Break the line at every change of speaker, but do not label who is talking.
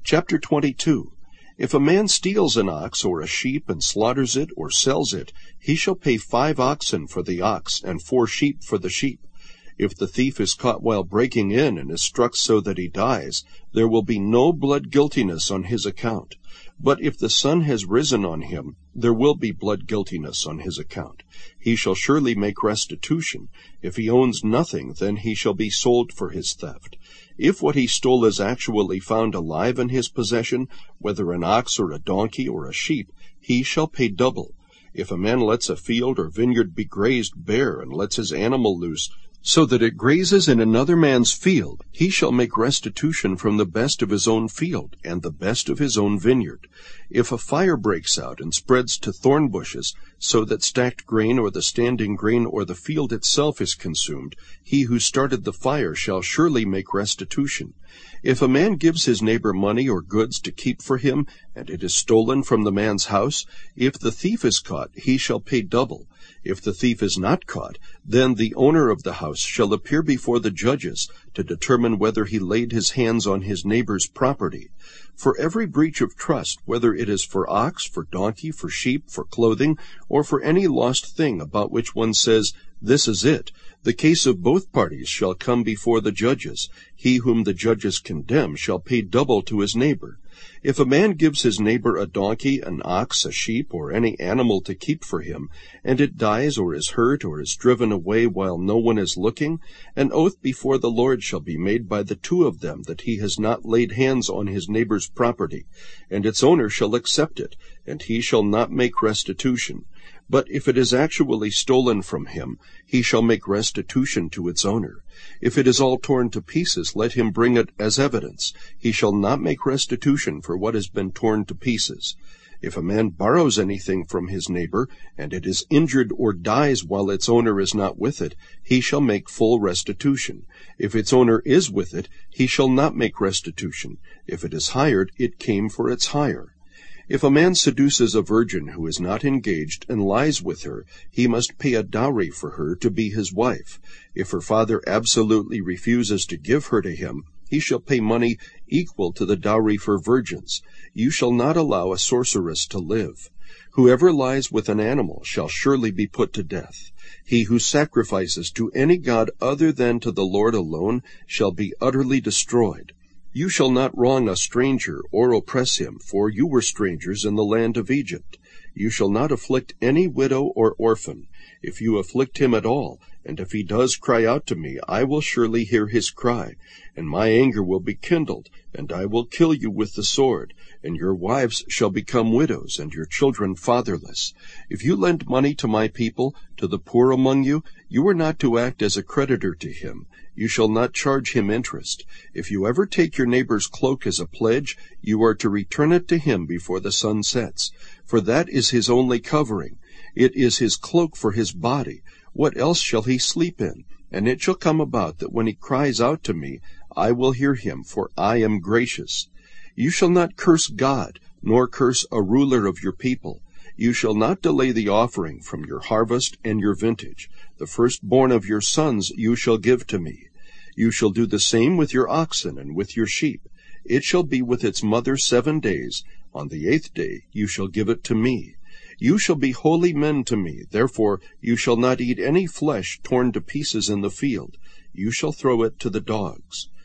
Chapter 22. If a man steals an ox or a sheep and slaughters it or sells it, he shall pay 5 oxen for the ox and 4 sheep for the sheep. If the thief is caught while breaking in and is struck so that he dies, there will be no blood guiltiness on his account. But if the sun has risen on him, there will be blood guiltiness on his account. He shall surely make restitution. If he owns nothing, then he shall be sold for his theft. If what he stole is actually found alive in his possession, whether an ox or a donkey or a sheep, he shall pay double. If a man lets a field or vineyard be grazed bare and lets his animal loose, so that it grazes in another man's field, he shall make restitution from the best of his own field and the best of his own vineyard. If a fire breaks out and spreads to thorn bushes, so that stacked grain or the standing grain or the field itself is consumed, he who started the fire shall surely make restitution. If a man gives his neighbor money or goods to keep for him, and it is stolen from the man's house, if the thief is caught, he shall pay double. If the thief is not caught, then the owner of the house shall appear before the judges to determine whether he laid his hands on his neighbor's property. For every breach of trust, whether it is for ox, for donkey, for sheep, for clothing, or for any lost thing about which one says, "This is it," the case of both parties shall come before the judges. He whom the judges condemn shall pay double to his neighbor. If a man gives his neighbor a donkey, an ox, a sheep, or any animal to keep for him, and it dies or is hurt or is driven away while no one is looking, an oath before the Lord shall be made by the 2 of them that he has not laid hands on his neighbor's property, and its owner shall accept it, and he shall not make restitution. But if it is actually stolen from him, he shall make restitution to its owner. If it is all torn to pieces, let him bring it as evidence. He shall not make restitution for what has been torn to pieces. If a man borrows anything from his neighbor, and it is injured or dies while its owner is not with it, he shall make full restitution. If its owner is with it, he shall not make restitution. If it is hired, it came for its hire. If a man seduces a virgin who is not engaged and lies with her, he must pay a dowry for her to be his wife. If her father absolutely refuses to give her to him, he shall pay money equal to the dowry for virgins. You shall not allow a sorceress to live. Whoever lies with an animal shall surely be put to death. He who sacrifices to any god other than to the Lord alone shall be utterly destroyed. You shall not wrong a stranger or oppress him, for you were strangers in the land of Egypt. You shall not afflict any widow or orphan. If you afflict him at all, and if he does cry out to me, I will surely hear his cry, and my anger will be kindled, and I will kill you with the sword, and your wives shall become widows, and your children fatherless. If you lend money to my people, to the poor among you, you are not to act as a creditor to him. You shall not charge him interest. If you ever take your neighbor's cloak as a pledge, you are to return it to him before the sun sets, for that is his only covering. It is his cloak for his body. What else shall he sleep in? And it shall come about that when he cries out to me, I will hear him, for I am gracious. You shall not curse God, nor curse a ruler of your people. You shall not delay the offering from your harvest and your vintage. The firstborn of your sons you shall give to me. You shall do the same with your oxen and with your sheep. It shall be with its mother 7 days. On the 8th day you shall give it to me. You shall be holy men to me. Therefore you shall not eat any flesh torn to pieces in the field. You shall throw it to the dogs.